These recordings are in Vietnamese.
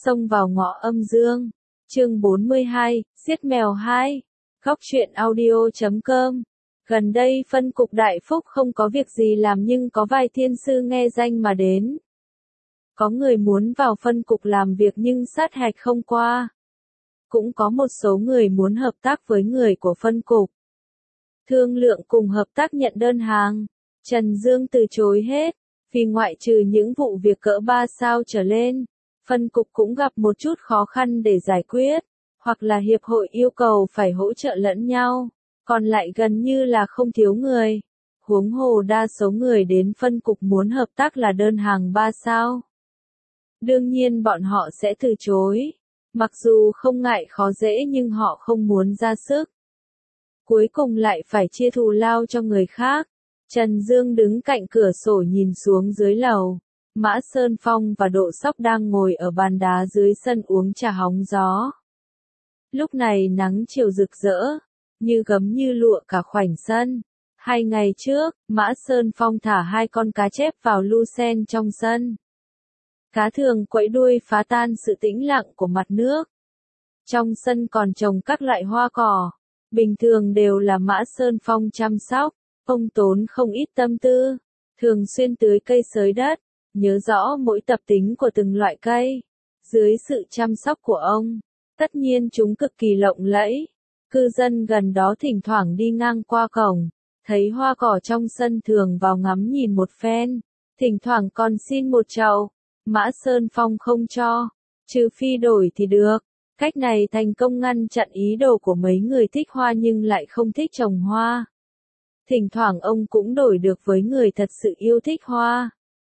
Xông vào ngõ âm dương. Chương 42, giết mèo 2. Góc truyện audio.com. Gần đây phân cục Đại Phúc không có việc gì làm nhưng có vài thiên sư nghe danh mà đến. Có người muốn vào phân cục làm việc nhưng sát hạch không qua. Cũng có một số người muốn hợp tác với người của phân cục. Thương lượng cùng hợp tác nhận đơn hàng. Trần Dương từ chối hết, vì ngoại trừ những vụ việc cỡ 3 sao trở lên, phân cục cũng gặp một chút khó khăn để giải quyết, hoặc là hiệp hội yêu cầu phải hỗ trợ lẫn nhau, còn lại gần như là không thiếu người. Huống hồ đa số người đến phân cục muốn hợp tác là đơn hàng 3 sao. Đương nhiên bọn họ sẽ từ chối, mặc dù không ngại khó dễ nhưng họ không muốn ra sức. Cuối cùng lại phải chia thù lao cho người khác. Trần Dương đứng cạnh cửa sổ nhìn xuống dưới lầu. Mã Sơn Phong và Độ Sóc đang ngồi ở bàn đá dưới sân uống trà hóng gió. Lúc này nắng chiều rực rỡ, như gấm như lụa cả khoảnh sân. 2 ngày trước, Mã Sơn Phong thả 2 con cá chép vào lu sen trong sân. Cá thường quẫy đuôi phá tan sự tĩnh lặng của mặt nước. Trong sân còn trồng các loại hoa cỏ, bình thường đều là Mã Sơn Phong chăm sóc. Ông tốn không ít tâm tư, thường xuyên tưới cây xới đất, nhớ rõ mỗi tập tính của từng loại cây. Dưới sự chăm sóc của ông, tất nhiên chúng cực kỳ lộng lẫy. Cư dân gần đó thỉnh thoảng đi ngang qua cổng, thấy hoa cỏ trong sân thường vào ngắm nhìn một phen, thỉnh thoảng còn xin một chậu. Mã Sơn Phong không cho, trừ phi đổi thì được. Cách này thành công ngăn chặn ý đồ của mấy người thích hoa nhưng lại không thích trồng hoa. Thỉnh thoảng ông cũng đổi được với người thật sự yêu thích hoa.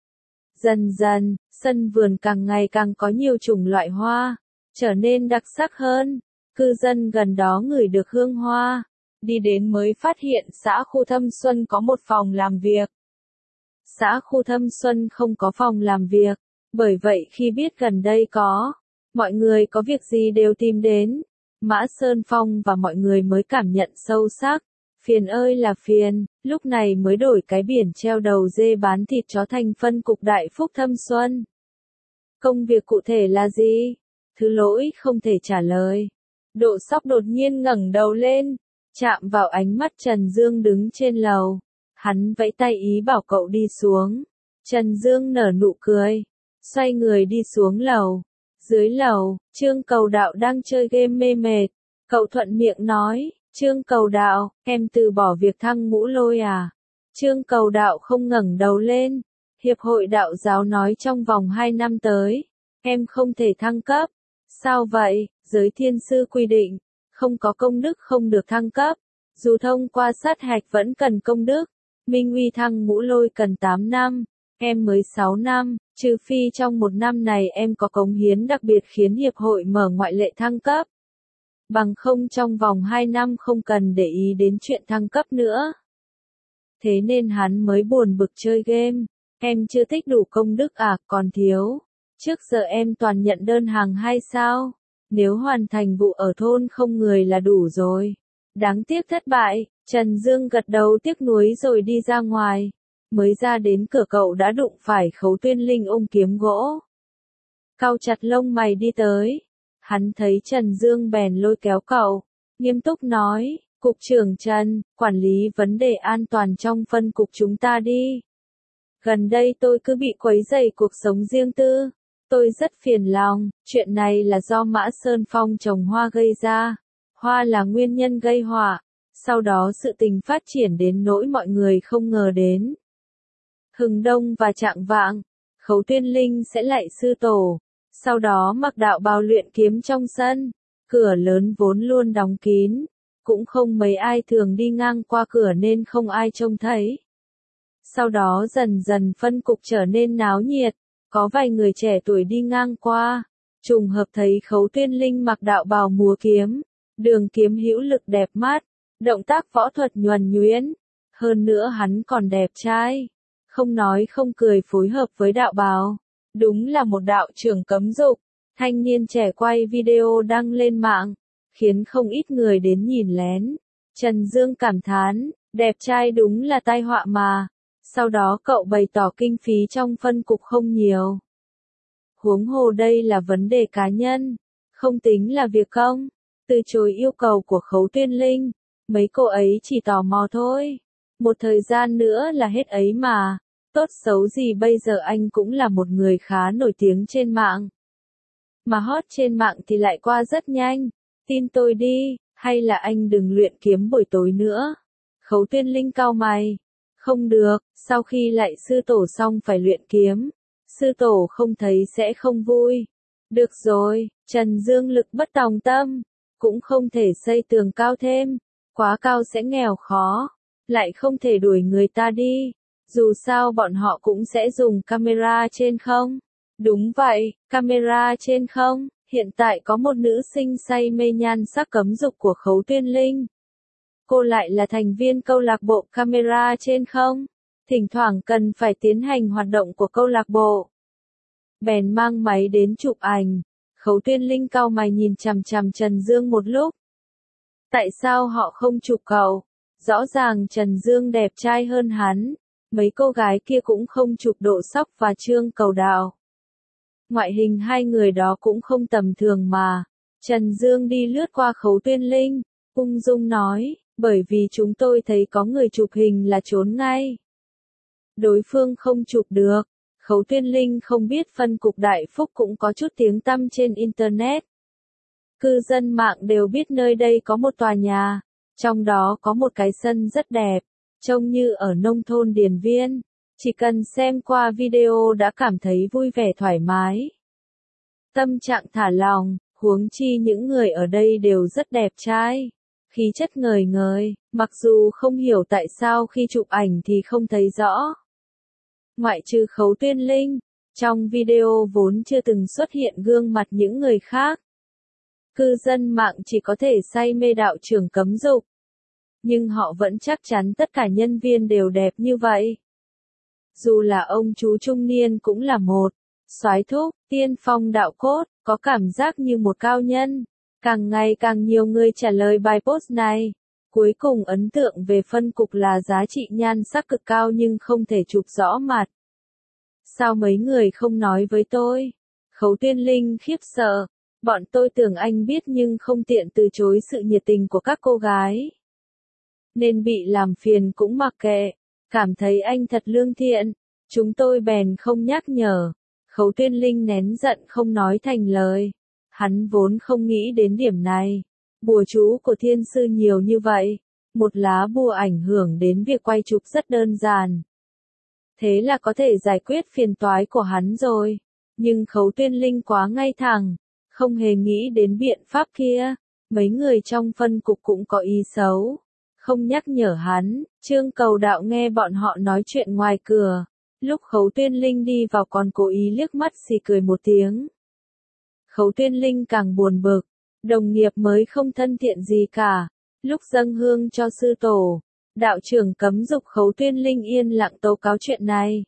Dần dần, sân vườn càng ngày càng có nhiều chủng loại hoa, trở nên đặc sắc hơn. Cư dân gần đó ngửi được hương hoa, đi đến mới phát hiện xã khu Thâm Xuân có một phòng làm việc. Xã khu Thâm Xuân không có phòng làm việc, bởi vậy khi biết gần đây có, mọi người có việc gì đều tìm đến. Mã Sơn Phong và mọi người mới cảm nhận sâu sắc. Phiền ơi là phiền, lúc này mới đổi cái biển treo đầu dê bán thịt chó thành phân cục Đại Phúc Thâm Xuân. Công việc cụ thể là gì? Thứ lỗi không thể trả lời. Độ Sóc đột nhiên ngẩng đầu lên, chạm vào ánh mắt Trần Dương đứng trên lầu. Hắn vẫy tay ý bảo cậu đi xuống. Trần Dương nở nụ cười, xoay người đi xuống lầu. Dưới lầu, Trương Cầu Đạo đang chơi game mê mệt. Cậu thuận miệng nói, Trương Cầu Đạo, em từ bỏ việc thăng ngũ lôi à? Trương Cầu Đạo không ngẩng đầu lên. Hiệp hội đạo giáo nói trong vòng 2 năm tới, em không thể thăng cấp. Sao vậy? Giới thiên sư quy định, không có công đức không được thăng cấp. Dù thông qua sát hạch vẫn cần công đức. Minh Uy thăng ngũ lôi cần 8 năm, em mới 6 năm, trừ phi trong 1 năm này em có cống hiến đặc biệt khiến hiệp hội mở ngoại lệ thăng cấp. Bằng không trong vòng 2 năm không cần để ý đến chuyện thăng cấp nữa. Thế nên hắn mới buồn bực chơi game. Em chưa tích đủ công đức à, còn thiếu. Trước giờ em toàn nhận đơn hàng 2 sao. Nếu hoàn thành vụ ở thôn không người là đủ rồi. Đáng tiếc thất bại. Trần Dương gật đầu tiếc nuối rồi đi ra ngoài. Mới ra đến cửa cậu đã đụng phải Khấu Tuyên Linh ôm kiếm gỗ. Cau chặt lông mày đi tới. Hắn thấy Trần Dương bèn lôi kéo cậu, nghiêm túc nói, Cục trưởng Trần, quản lý vấn đề an toàn trong phân cục chúng ta đi. Gần đây tôi cứ bị quấy rầy cuộc sống riêng tư, tôi rất phiền lòng, chuyện này là do Mã Sơn Phong trồng hoa gây ra, hoa là nguyên nhân gây họa, sau đó sự tình phát triển đến nỗi mọi người không ngờ đến. Hừng đông và chạng vạng, Khấu Tuyên Linh sẽ lạy sư tổ. Sau đó mặc đạo bào luyện kiếm trong sân, cửa lớn vốn luôn đóng kín, cũng không mấy ai thường đi ngang qua cửa nên không ai trông thấy. Sau đó dần dần phân cục trở nên náo nhiệt, có vài người trẻ tuổi đi ngang qua, trùng hợp thấy Khấu Tuyên Linh mặc đạo bào múa kiếm, đường kiếm hữu lực đẹp mắt, động tác võ thuật nhuần nhuyễn, hơn nữa hắn còn đẹp trai, không nói không cười phối hợp với đạo bào. Đúng là một đạo trưởng cấm dục. Thanh niên trẻ quay video đăng lên mạng, khiến không ít người đến nhìn lén. Trần Dương cảm thán, đẹp trai đúng là tai họa mà. Sau đó cậu bày tỏ kinh phí trong phân cục không nhiều. Huống hồ đây là vấn đề cá nhân, không tính là việc công. Từ chối yêu cầu của Khấu Tuyên Linh, mấy cô ấy chỉ tò mò thôi. Một thời gian nữa là hết ấy mà, tốt xấu gì bây giờ anh cũng là một người khá nổi tiếng trên mạng. Mà hot trên mạng thì lại qua rất nhanh, tin tôi đi, hay là anh đừng luyện kiếm buổi tối nữa. Khấu Tuyên Linh cau mày, không được, sau khi lại sư tổ xong phải luyện kiếm, sư tổ không thấy sẽ không vui. Được rồi, Trần Dương lực bất tòng tâm, cũng không thể xây tường cao thêm, quá cao sẽ nghèo khó, lại không thể đuổi người ta đi, dù sao bọn họ cũng sẽ dùng camera trên không. Đúng vậy, camera trên không, hiện tại có một nữ sinh say mê nhan sắc cấm dục của Khấu Tuyên Linh. Cô lại là thành viên câu lạc bộ camera trên không, thỉnh thoảng cần phải tiến hành hoạt động của câu lạc bộ. Bèn mang máy đến chụp ảnh, Khấu Tuyên Linh cau mày nhìn chằm chằm Trần Dương một lúc. Tại sao họ không chụp cậu? Rõ ràng Trần Dương đẹp trai hơn hắn, mấy cô gái kia cũng không chụp Độ Sóc và Trương Cầu Đạo. Ngoại hình hai người đó cũng không tầm thường mà. Trần Dương đi lướt qua Khấu Tuyên Linh, ung dung nói, bởi vì chúng tôi thấy có người chụp hình là trốn ngay. Đối phương không chụp được. Khấu Tuyên Linh không biết phân cục Đại Phúc cũng có chút tiếng tăm trên Internet. Cư dân mạng đều biết nơi đây có một tòa nhà, trong đó có một cái sân rất đẹp, trông như ở nông thôn Điền Viên. Chỉ cần xem qua video đã cảm thấy vui vẻ thoải mái. Tâm trạng thả lỏng, huống chi những người ở đây đều rất đẹp trai. Khí chất ngời ngời, mặc dù không hiểu tại sao khi chụp ảnh thì không thấy rõ. Ngoại trừ Khấu Tuyên Linh, trong video vốn chưa từng xuất hiện gương mặt những người khác. Cư dân mạng chỉ có thể say mê đạo trưởng cấm dục. Nhưng họ vẫn chắc chắn tất cả nhân viên đều đẹp như vậy. Dù là ông chú trung niên cũng là một soái thúc, tiên phong đạo cốt, có cảm giác như một cao nhân. Càng ngày càng nhiều người trả lời bài post này. Cuối cùng ấn tượng về phân cục là giá trị nhan sắc cực cao nhưng không thể chụp rõ mặt. Sao mấy người không nói với tôi? Khấu Tuyên Linh khiếp sợ. Bọn tôi tưởng anh biết nhưng không tiện từ chối sự nhiệt tình của các cô gái. Nên bị làm phiền cũng mặc kệ. Cảm thấy anh thật lương thiện. Chúng tôi bèn không nhắc nhở. Khấu Tuyên Linh nén giận không nói thành lời. Hắn vốn không nghĩ đến điểm này. Bùa chú của thiên sư nhiều như vậy. Một lá bùa ảnh hưởng đến việc quay chụp rất đơn giản. Thế là có thể giải quyết phiền toái của hắn rồi. Nhưng Khấu Tuyên Linh quá ngay thẳng. Không hề nghĩ đến biện pháp kia. Mấy người trong phân cục cũng có ý xấu. Không nhắc nhở hắn. Trương Cầu Đạo nghe bọn họ nói chuyện ngoài cửa. Lúc Khấu Tuyên Linh đi vào còn cố ý liếc mắt xì cười một tiếng. Khấu Tuyên Linh càng buồn bực. Đồng nghiệp mới không thân thiện gì cả. Lúc dâng hương cho sư tổ, đạo trưởng cấm dục Khấu Tuyên Linh yên lặng tố cáo chuyện này.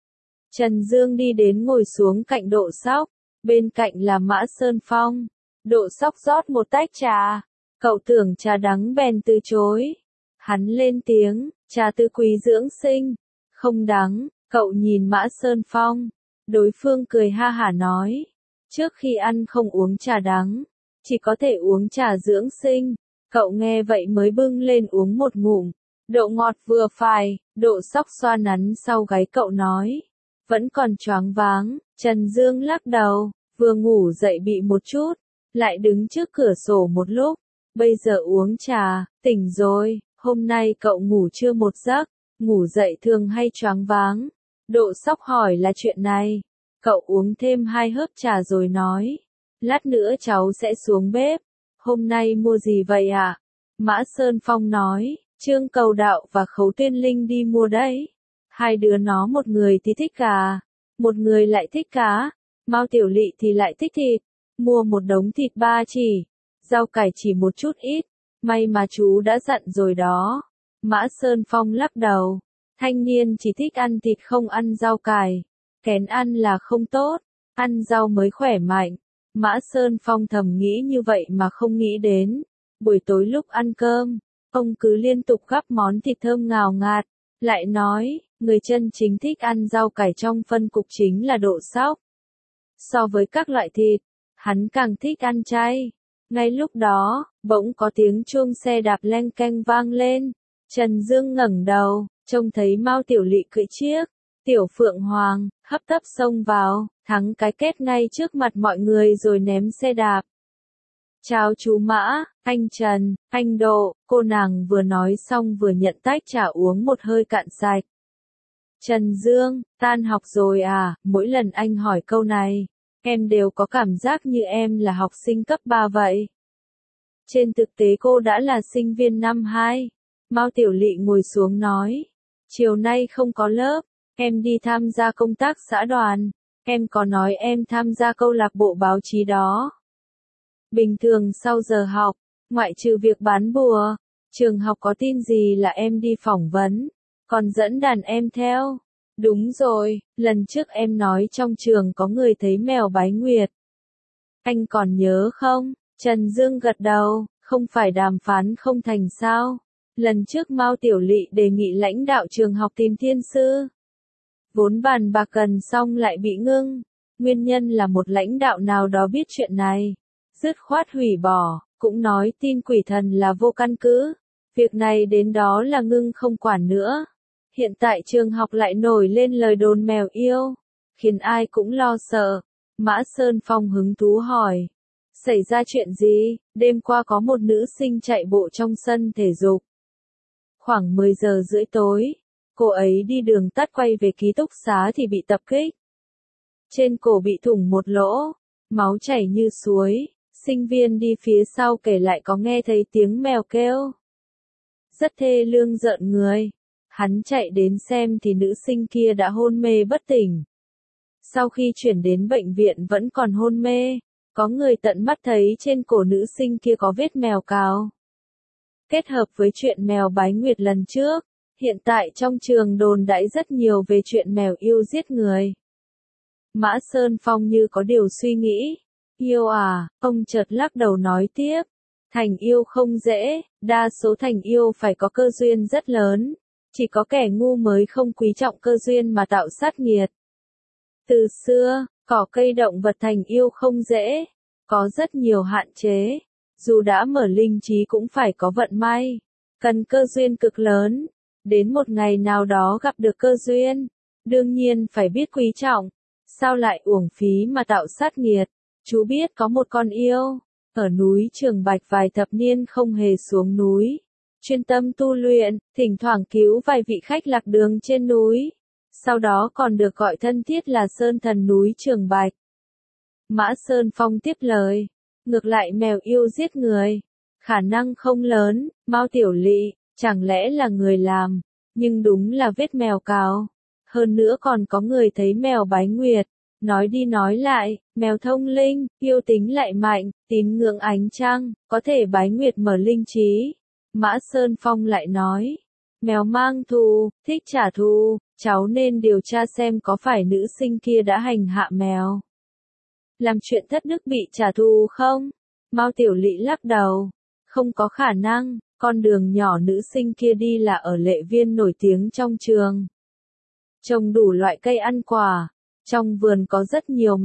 Trần Dương đi đến ngồi xuống cạnh Độ Sóc, bên cạnh là Mã Sơn Phong. Độ Sóc rót một tách trà, cậu tưởng trà đắng bèn từ chối. Hắn lên tiếng, trà tứ quý dưỡng sinh, không đắng. Cậu nhìn Mã Sơn Phong, đối phương cười ha hả nói, trước khi ăn không uống trà đắng, chỉ có thể uống trà dưỡng sinh. Cậu nghe vậy mới bưng lên uống một ngụm, độ ngọt vừa phải. Độ Sóc xoa nắn sau gáy cậu nói, vẫn còn choáng váng. Trần Dương lắc đầu, vừa ngủ dậy bị một chút, lại đứng trước cửa sổ một lúc, bây giờ uống trà, tỉnh rồi. Hôm nay cậu ngủ chưa một giấc, ngủ dậy thường hay choáng váng. Độ Sóc hỏi là chuyện này, cậu uống thêm 2 hớp trà rồi nói, lát nữa cháu sẽ xuống bếp. Hôm nay mua gì vậy ạ? Mã Sơn Phong nói, Trương Cầu Đạo và Khấu Tuyên Linh đi mua đấy. Hai đứa nó một người thì thích gà, một người lại thích cá, Mao Tiểu Lị thì lại thích thịt. Mua một đống thịt ba chỉ, rau cải chỉ một chút ít, may mà chú đã dặn rồi đó. Mã Sơn Phong lắc đầu, thanh niên chỉ thích ăn thịt không ăn rau cải, kén ăn là không tốt, ăn rau mới khỏe mạnh. Mã Sơn Phong thầm nghĩ như vậy mà không nghĩ đến. Buổi tối lúc ăn cơm, ông cứ liên tục gắp món thịt thơm ngào ngạt, lại nói, người chân chính thích ăn rau cải trong phân cục chính là Độ Sóc. So với các loại thịt, hắn càng thích ăn chay. Ngay lúc đó, bỗng có tiếng chuông xe đạp leng keng vang lên. Trần Dương ngẩng đầu, trông thấy Mao Tiểu Lị cưỡi chiếc Tiểu Phượng Hoàng, hấp tấp xông vào, thắng cái kết ngay trước mặt mọi người rồi ném xe đạp. Chào chú Mã, anh Trần, anh Độ, cô nàng vừa nói xong vừa nhận tách trà uống một hơi cạn sạch. Trần Dương, tan học rồi à, mỗi lần anh hỏi câu này, em đều có cảm giác như em là học sinh cấp 3 vậy. Trên thực tế cô đã là sinh viên năm 2. Mao Tiểu Lị ngồi xuống nói, chiều nay không có lớp, em đi tham gia công tác xã đoàn, em có nói em tham gia câu lạc bộ báo chí đó. Bình thường sau giờ học, ngoại trừ việc bán bùa, trường học có tin gì là em đi phỏng vấn, còn dẫn đàn em theo. Đúng rồi, lần trước em nói trong trường có người thấy mèo bái nguyệt. Anh còn nhớ không? Trần Dương gật đầu, không phải đàm phán không thành sao? Lần trước Mao Tiểu Lị đề nghị lãnh đạo trường học tìm thiên sư. Vốn bàn bạc gần xong lại bị ngưng. Nguyên nhân là một lãnh đạo nào đó biết chuyện này. Dứt khoát hủy bỏ, cũng nói tin quỷ thần là vô căn cứ. Việc này đến đó là ngưng không quản nữa. Hiện tại trường học lại nổi lên lời đồn mèo yêu, khiến ai cũng lo sợ. Mã Sơn Phong hứng thú hỏi. Xảy ra chuyện gì? Đêm qua có một nữ sinh chạy bộ trong sân thể dục. Khoảng 10 giờ rưỡi tối, cô ấy đi đường tắt quay về ký túc xá thì bị tập kích. Trên cổ bị thủng một lỗ, máu chảy như suối. Sinh viên đi phía sau kể lại có nghe thấy tiếng mèo kêu. Rất thê lương rợn người. Hắn chạy đến xem thì nữ sinh kia đã hôn mê bất tỉnh. Sau khi chuyển đến bệnh viện vẫn còn hôn mê. Có người tận mắt thấy trên cổ nữ sinh kia có vết mèo cào. Kết hợp với chuyện mèo bái nguyệt lần trước, hiện tại trong trường đồn đãi rất nhiều về chuyện mèo yêu giết người. Mã Sơn Phong như có điều suy nghĩ. Yêu à, ông chợt lắc đầu nói tiếp. Thành yêu không dễ, đa số thành yêu phải có cơ duyên rất lớn. Chỉ có kẻ ngu mới không quý trọng cơ duyên mà tạo sát nghiệt. Từ xưa, cỏ cây động vật thành yêu không dễ. Có rất nhiều hạn chế. Dù đã mở linh trí cũng phải có vận may. Cần cơ duyên cực lớn. Đến một ngày nào đó gặp được cơ duyên. Đương nhiên phải biết quý trọng. Sao lại uổng phí mà tạo sát nghiệt. Chú biết có một con yêu. Ở núi Trường Bạch vài thập niên không hề xuống núi. Chuyên tâm tu luyện, thỉnh thoảng cứu vài vị khách lạc đường trên núi. Sau đó còn được gọi thân thiết là Sơn Thần núi Trường Bạch. Mã Sơn Phong tiếp lời. Ngược lại mèo yêu giết người. Khả năng không lớn, Mao Tiểu Lị, chẳng lẽ là người làm. Nhưng đúng là vết mèo cào. Hơn nữa còn có người thấy mèo bái nguyệt. Nói đi nói lại, mèo thông linh, yêu tính lại mạnh, tín ngưỡng ánh trăng, có thể bái nguyệt mở linh trí. Mã Sơn Phong lại nói, mèo mang thù, thích trả thù, cháu nên điều tra xem có phải nữ sinh kia đã hành hạ mèo. Làm chuyện thất đức bị trả thù không? Mao Tiểu Lị lắc đầu, không có khả năng, con đường nhỏ nữ sinh kia đi là ở lệ viên nổi tiếng trong trường. Trồng đủ loại cây ăn quả, trong vườn có rất nhiều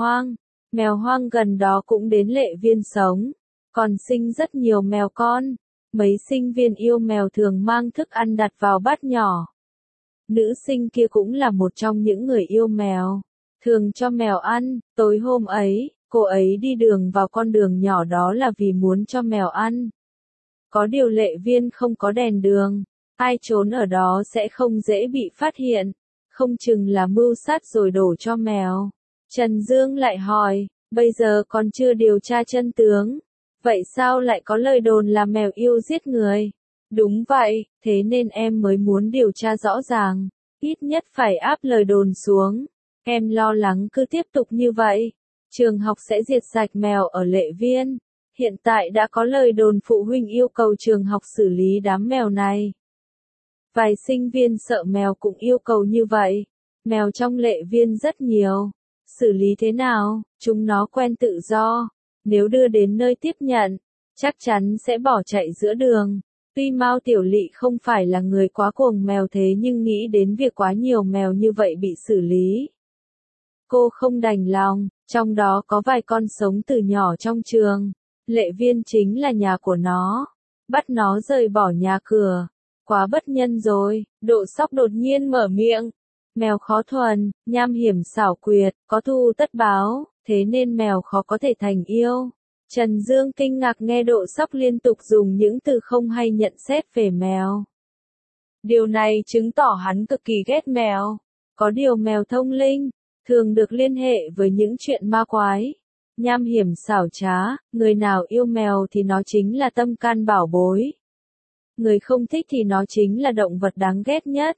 mèo hoang gần đó cũng đến lệ viên sống, còn sinh rất nhiều mèo con. Mấy sinh viên yêu mèo thường mang thức ăn đặt vào bát nhỏ. Nữ sinh kia cũng là một trong những người yêu mèo, thường cho mèo ăn. Tối hôm ấy, cô ấy đi đường vào con đường nhỏ đó là vì muốn cho mèo ăn. Có điều lệ viên không có đèn đường, ai trốn ở đó sẽ không dễ bị phát hiện, không chừng là mưu sát rồi đổ cho mèo. Trần Dương lại hỏi, bây giờ còn chưa điều tra chân tướng. Vậy sao lại có lời đồn là mèo yêu giết người? Đúng vậy, thế nên em mới muốn điều tra rõ ràng. Ít nhất phải áp lời đồn xuống. Em lo lắng cứ tiếp tục như vậy. Trường học sẽ diệt sạch mèo ở lệ viên. Hiện tại đã có lời đồn phụ huynh yêu cầu trường học xử lý đám mèo này. Vài sinh viên sợ mèo cũng yêu cầu như vậy. Mèo trong lệ viên rất nhiều. Xử lý thế nào? Chúng nó quen tự do. Nếu đưa đến nơi tiếp nhận, chắc chắn sẽ bỏ chạy giữa đường. Tuy Mao Tiểu Lị không phải là người quá cuồng mèo thế nhưng nghĩ đến việc quá nhiều mèo như vậy bị xử lý. Cô không đành lòng, trong đó có vài con sống từ nhỏ trong trường. Lệ Viên chính là nhà của nó. Bắt nó rời bỏ nhà cửa. Quá bất nhân rồi, Độ Sóc đột nhiên mở miệng. Mèo khó thuần, nham hiểm xảo quyệt, có thù tất báo, thế nên mèo khó có thể thành yêu. Trần Dương kinh ngạc nghe Độ Sóc liên tục dùng những từ không hay nhận xét về mèo. Điều này chứng tỏ hắn cực kỳ ghét mèo. Có điều mèo thông linh, thường được liên hệ với những chuyện ma quái. Nham hiểm xảo trá, người nào yêu mèo thì nó chính là tâm can bảo bối. Người không thích thì nó chính là động vật đáng ghét nhất.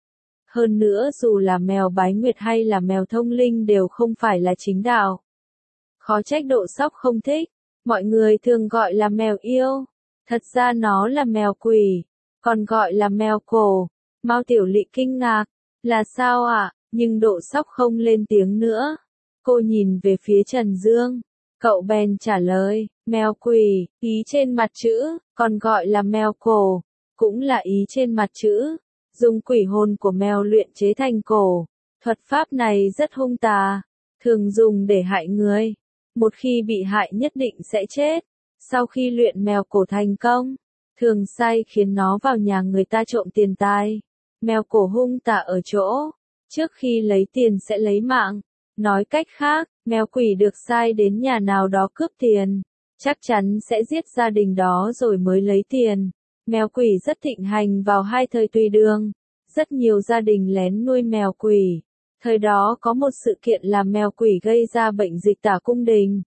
Hơn nữa dù là mèo bái nguyệt hay là mèo thông linh đều không phải là chính đạo. Khó trách Độ Sóc không thích, mọi người thường gọi là mèo yêu. Thật ra nó là mèo quỷ, còn gọi là mèo cổ. Mao Tiểu Lị kinh ngạc, là sao ạ? Nhưng Độ Sóc không lên tiếng nữa. Cô nhìn về phía Trần Dương. Cậu bèn trả lời, mèo quỷ, ý trên mặt chữ, còn gọi là mèo cổ, cũng là ý trên mặt chữ. Dùng quỷ hồn của mèo luyện chế thành cổ. Thuật pháp này rất hung tà, thường dùng để hại người. Một khi bị hại nhất định sẽ chết. Sau khi luyện mèo cổ thành công, thường sai khiến nó vào nhà người ta trộm tiền tài. Mèo cổ hung tà ở chỗ, trước khi lấy tiền sẽ lấy mạng. Nói cách khác, mèo quỷ được sai đến nhà nào đó cướp tiền, chắc chắn sẽ giết gia đình đó rồi mới lấy tiền. Mèo quỷ rất thịnh hành vào hai thời Tùy Đường. Rất nhiều gia đình lén nuôi mèo quỷ. Thời đó có một sự kiện làm mèo quỷ gây ra bệnh dịch tả cung đình.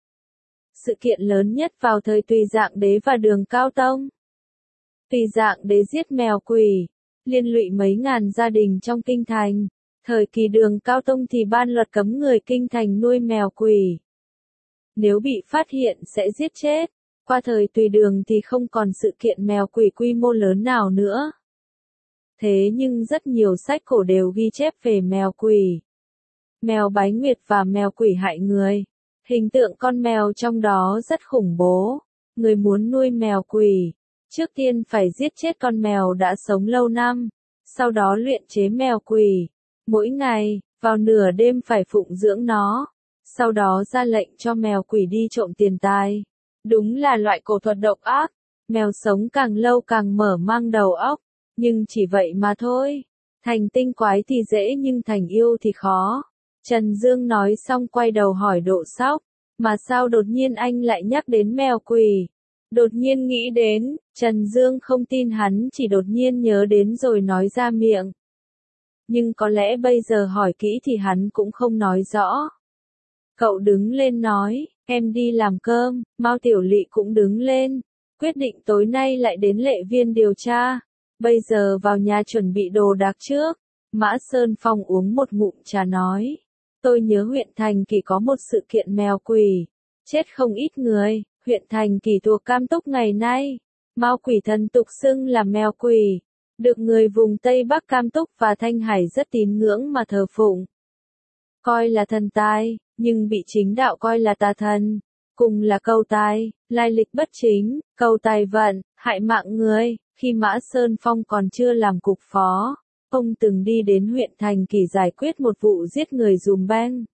Sự kiện lớn nhất vào thời Tùy Dạng Đế và Đường Cao Tông. Tùy Dạng Đế giết mèo quỷ, liên lụy mấy ngàn gia đình trong kinh thành. Thời kỳ Đường Cao Tông thì ban luật cấm người kinh thành nuôi mèo quỷ. Nếu bị phát hiện sẽ giết chết. Qua thời Tùy Đường thì không còn sự kiện mèo quỷ quy mô lớn nào nữa. Thế nhưng rất nhiều sách cổ đều ghi chép về mèo quỷ. Mèo bái nguyệt và mèo quỷ hại người. Hình tượng con mèo trong đó rất khủng bố. Người muốn nuôi mèo quỷ, trước tiên phải giết chết con mèo đã sống lâu năm. Sau đó luyện chế mèo quỷ. Mỗi ngày, vào nửa đêm phải phụng dưỡng nó. Sau đó ra lệnh cho mèo quỷ đi trộm tiền tài. Đúng là loại cổ thuật độc ác. Mèo sống càng lâu càng mở mang đầu óc. Nhưng chỉ vậy mà thôi. Thành tinh quái thì dễ nhưng thành yêu thì khó. Trần Dương nói xong quay đầu hỏi Độ Sóc. Mà sao đột nhiên anh lại nhắc đến mèo quỷ? Đột nhiên nghĩ đến, Trần Dương không tin hắn chỉ đột nhiên nhớ đến rồi nói ra miệng. Nhưng có lẽ bây giờ hỏi kỹ thì hắn cũng không nói rõ. Cậu đứng lên nói, em đi làm cơm. Mao Tiểu Lị cũng đứng lên. Quyết định tối nay lại đến Lệ Viên điều tra. Bây giờ vào nhà chuẩn bị đồ đạc trước. Mã Sơn Phong uống một ngụm trà nói. Tôi nhớ huyện Thành Kỳ có một sự kiện mèo quỷ. Chết không ít người. Huyện Thành Kỳ thuộc Cam Túc ngày nay. Mao quỷ thần tục xưng là mèo quỷ. Được người vùng Tây Bắc Cam Túc và Thanh Hải rất tín ngưỡng mà thờ phụng. Coi là thần tài, nhưng bị chính đạo coi là tà thần. Cùng là cầu tài, lai lịch bất chính, cầu tài vận, hại mạng người. Khi Mã Sơn Phong còn chưa làm cục phó, ông từng đi đến huyện Thành Kỳ giải quyết một vụ giết người dùm beng.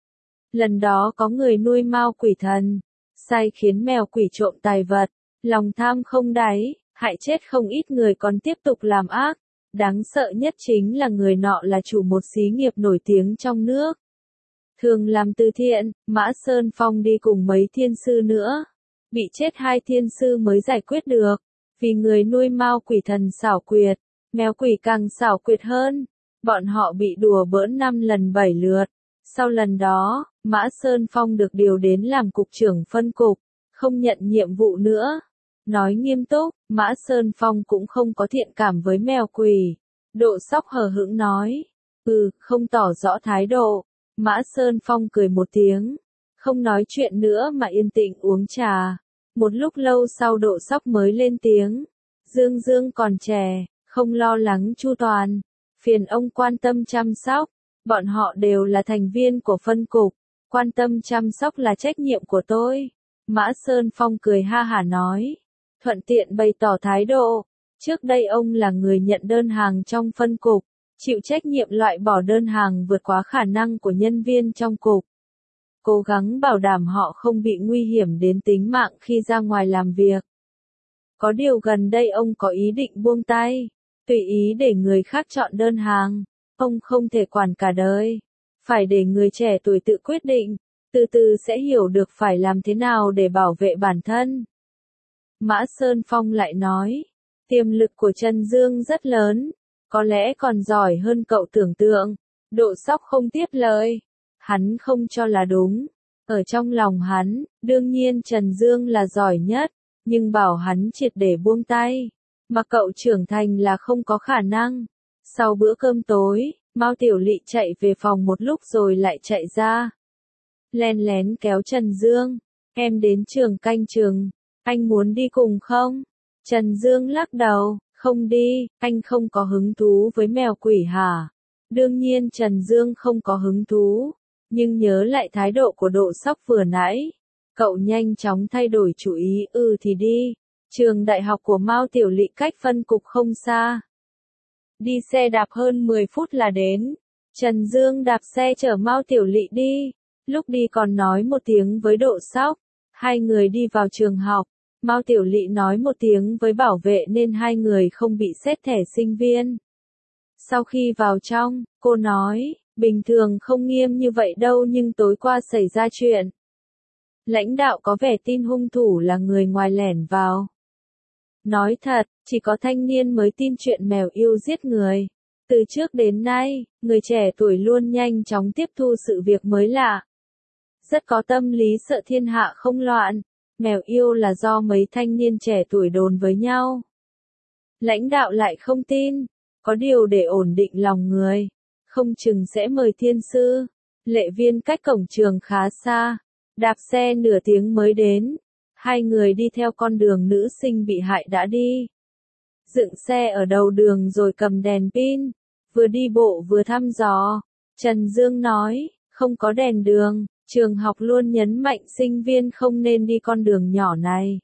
Lần đó có người nuôi Mao quỷ thần, sai khiến mèo quỷ trộm tài vật, lòng tham không đáy, hại chết không ít người còn tiếp tục làm ác. Đáng sợ nhất chính là người nọ là chủ một xí nghiệp nổi tiếng trong nước. Thường làm từ thiện, Mã Sơn Phong đi cùng mấy thiên sư nữa. Bị chết hai thiên sư mới giải quyết được. Vì người nuôi Mao quỷ thần xảo quyệt, mèo quỷ càng xảo quyệt hơn. Bọn họ bị đùa bỡn 5 lần 7 lượt. Sau lần đó, Mã Sơn Phong được điều đến làm cục trưởng phân cục, không nhận nhiệm vụ nữa. Nói nghiêm túc, Mã Sơn Phong cũng không có thiện cảm với mèo quỷ. Độ Sóc hờ hững nói. Không tỏ rõ thái độ. Mã Sơn Phong cười một tiếng. Không nói chuyện nữa mà yên tĩnh uống trà. Một lúc lâu sau Độ Sóc mới lên tiếng. Dương Dương còn trẻ, không lo lắng chu toàn. Phiền ông quan tâm chăm sóc. Bọn họ đều là thành viên của phân cục. Quan tâm chăm sóc là trách nhiệm của tôi. Mã Sơn Phong cười ha hả nói. Thuận tiện bày tỏ thái độ. Trước đây ông là người nhận đơn hàng trong phân cục. chịu trách nhiệm loại bỏ đơn hàng vượt quá khả năng của nhân viên trong cục. Cố gắng bảo đảm họ không bị nguy hiểm đến tính mạng khi ra ngoài làm việc. Có điều gần đây ông có ý định buông tay, tùy ý để người khác chọn đơn hàng. Ông không thể quản cả đời, phải để người trẻ tuổi tự quyết định, từ từ sẽ hiểu được phải làm thế nào để bảo vệ bản thân. Mã Sơn Phong lại nói, tiềm lực của Trần Dương rất lớn, có lẽ còn giỏi hơn cậu tưởng tượng. Độ Sóc không tiếp lời, hắn không cho là đúng. Ở trong lòng hắn, đương nhiên Trần Dương là giỏi nhất, nhưng bảo hắn triệt để buông tay, mà cậu trưởng thành là không có khả năng. Sau bữa cơm tối, Mao Tiểu Lị chạy về phòng một lúc rồi lại chạy ra. Len lén kéo Trần Dương, em đến trường canh chừng, anh muốn đi cùng không? Trần Dương lắc đầu, không đi, anh không có hứng thú với mèo quỷ hả? Đương nhiên Trần Dương không có hứng thú, nhưng nhớ lại thái độ của Độ Sóc vừa nãy. Cậu nhanh chóng thay đổi chủ ý, thì đi. Trường đại học của Mao Tiểu Lị cách phân cục không xa. Đi xe đạp hơn 10 phút là đến. Trần Dương đạp xe chở Mao Tiểu Lị đi. Lúc đi còn nói một tiếng với Độ Sóc. Hai người đi vào trường học. Mao Tiểu Lị nói một tiếng với bảo vệ nên hai người không bị xét thẻ sinh viên. Sau khi vào trong, cô nói, bình thường không nghiêm như vậy đâu nhưng tối qua xảy ra chuyện. Lãnh đạo có vẻ tin hung thủ là người ngoài lẻn vào. Nói thật, chỉ có thanh niên mới tin chuyện mèo yêu giết người. Từ trước đến nay, người trẻ tuổi luôn nhanh chóng tiếp thu sự việc mới lạ. Rất có tâm lý sợ thiên hạ không loạn. Mèo yêu là do mấy thanh niên trẻ tuổi đồn với nhau. Lãnh đạo lại không tin. Có điều để ổn định lòng người, không chừng sẽ mời thiên sư. Lệ Viên cách cổng trường khá xa, đạp xe nửa tiếng mới đến. Hai người đi theo con đường nữ sinh bị hại đã đi. Dựng xe ở đầu đường rồi cầm đèn pin, vừa đi bộ vừa thăm dò. Trần Dương nói, không có đèn đường, trường học luôn nhấn mạnh sinh viên không nên đi con đường nhỏ này.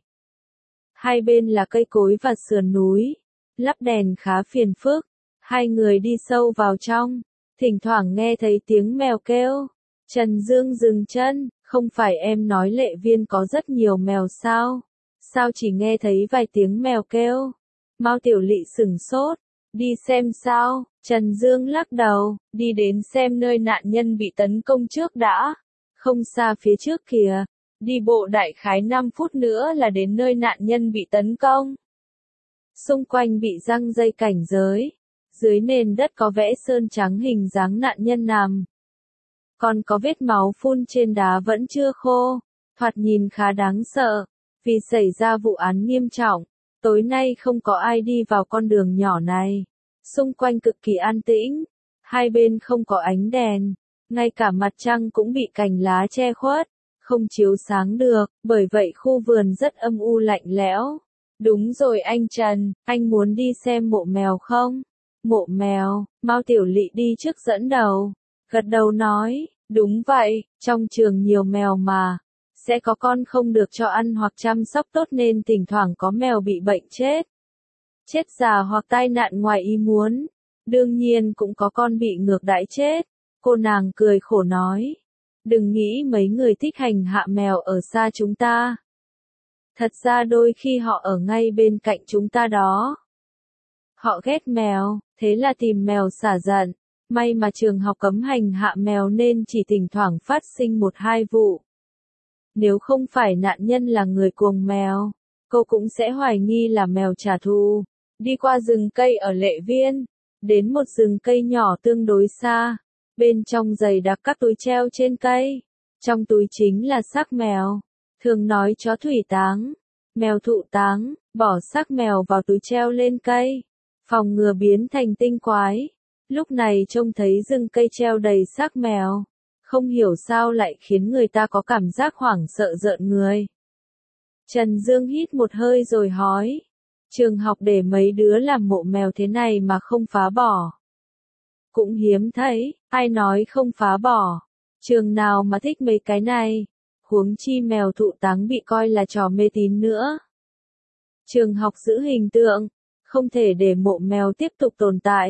Hai bên là cây cối và sườn núi, lắp đèn khá phiền phức. Hai người đi sâu vào trong, thỉnh thoảng nghe thấy tiếng mèo kêu. Trần Dương dừng chân, không phải em nói Lệ Viên có rất nhiều mèo sao? Sao chỉ nghe thấy vài tiếng mèo kêu? Mao Tiểu Lị sửng sốt, đi xem sao? Trần Dương lắc đầu, đi đến xem nơi nạn nhân bị tấn công trước đã. Không xa phía trước kìa, đi bộ đại khái 5 phút nữa là đến nơi nạn nhân bị tấn công. Xung quanh bị giăng dây cảnh giới. Dưới nền đất có vẽ sơn trắng hình dáng nạn nhân nằm. Còn có vết máu phun trên đá vẫn chưa khô. Thoạt nhìn khá đáng sợ. Vì xảy ra vụ án nghiêm trọng, tối nay không có ai đi vào con đường nhỏ này. Xung quanh cực kỳ an tĩnh. Hai bên không có ánh đèn. Ngay cả mặt trăng cũng bị cành lá che khuất. Không chiếu sáng được, bởi vậy khu vườn rất âm u lạnh lẽo. Đúng rồi anh Trần, anh muốn đi xem mộ mèo không? Mộ mèo, Mao Tiểu Lị đi trước dẫn đầu. Gật đầu nói, đúng vậy, trong trường nhiều mèo mà. Sẽ có con không được cho ăn hoặc chăm sóc tốt nên thỉnh thoảng có mèo bị bệnh chết. Chết già hoặc tai nạn ngoài ý muốn. Đương nhiên cũng có con bị ngược đãi chết. Cô nàng cười khổ nói. Đừng nghĩ mấy người thích hành hạ mèo ở xa chúng ta. Thật ra đôi khi họ ở ngay bên cạnh chúng ta đó. Họ ghét mèo, thế là tìm mèo xả giận. May mà trường học cấm hành hạ mèo nên chỉ thỉnh thoảng phát sinh 1-2 vụ. Nếu không phải nạn nhân là người cuồng mèo, cô cũng sẽ hoài nghi là mèo trả thù. Đi qua rừng cây ở Lệ Viên, đến một rừng cây nhỏ tương đối xa. Bên trong dày đặc các túi treo trên cây. Trong túi chính là xác mèo. Thường nói chó thủy táng, mèo thụ táng, bỏ xác mèo vào túi treo lên cây. Phòng ngừa biến thành tinh quái. Lúc này trông thấy rừng cây treo đầy xác mèo. Không hiểu sao lại khiến người ta có cảm giác hoảng sợ rợn người. Trần Dương hít một hơi rồi hỏi. Trường học để mấy đứa làm mộ mèo thế này mà không phá bỏ. Cũng hiếm thấy, ai nói không phá bỏ. Trường nào mà thích mấy cái này. Huống chi mèo thụ táng bị coi là trò mê tín nữa. Trường học giữ hình tượng. Không thể để mộ mèo tiếp tục tồn tại.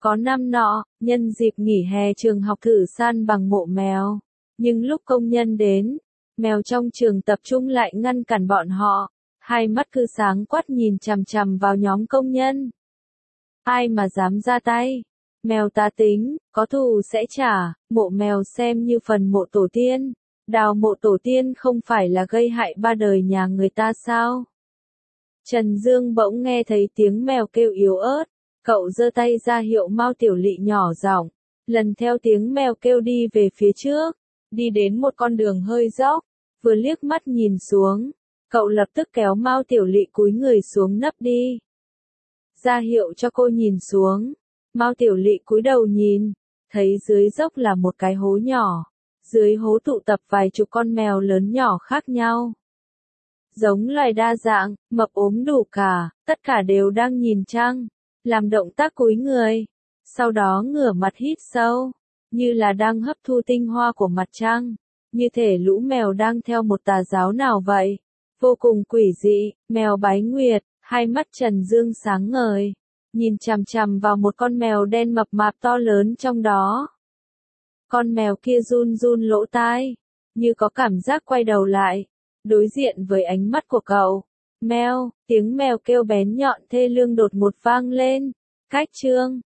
Có năm nọ, nhân dịp nghỉ hè trường học thử san bằng mộ mèo. Nhưng lúc công nhân đến, mèo trong trường tập trung lại ngăn cản bọn họ. Hai mắt cứ sáng quát nhìn chằm chằm vào nhóm công nhân. Ai mà dám ra tay? Mèo ta tính, có thù sẽ trả, mộ mèo xem như phần mộ tổ tiên. Đào mộ tổ tiên không phải là gây hại ba đời nhà người ta sao? Trần Dương bỗng nghe thấy tiếng mèo kêu yếu ớt. Cậu giơ tay ra hiệu Mao Tiểu Lị nhỏ giọng, lần theo tiếng mèo kêu đi về phía trước, đi đến một con đường hơi dốc, vừa liếc mắt nhìn xuống, cậu lập tức kéo Mao Tiểu Lị cúi người xuống nấp đi. Ra hiệu cho cô nhìn xuống, Mao Tiểu Lị cúi đầu nhìn, thấy dưới dốc là một cái hố nhỏ, dưới hố tụ tập vài chục con mèo lớn nhỏ khác nhau. Giống loài đa dạng, mập ốm đủ cả, tất cả đều đang nhìn trăng. Làm động tác cúi người, sau đó ngửa mặt hít sâu, như là đang hấp thu tinh hoa của mặt trăng, như thể lũ mèo đang theo một tà giáo nào vậy. Vô cùng quỷ dị, mèo bái nguyệt, hai mắt Trần Dương sáng ngời, nhìn chằm chằm vào một con mèo đen mập mạp to lớn trong đó. Con mèo kia run run lỗ tai, như có cảm giác quay đầu lại, đối diện với ánh mắt của cậu. Mèo, tiếng mèo kêu bén nhọn thê lương đột ngột vang lên. Cách chương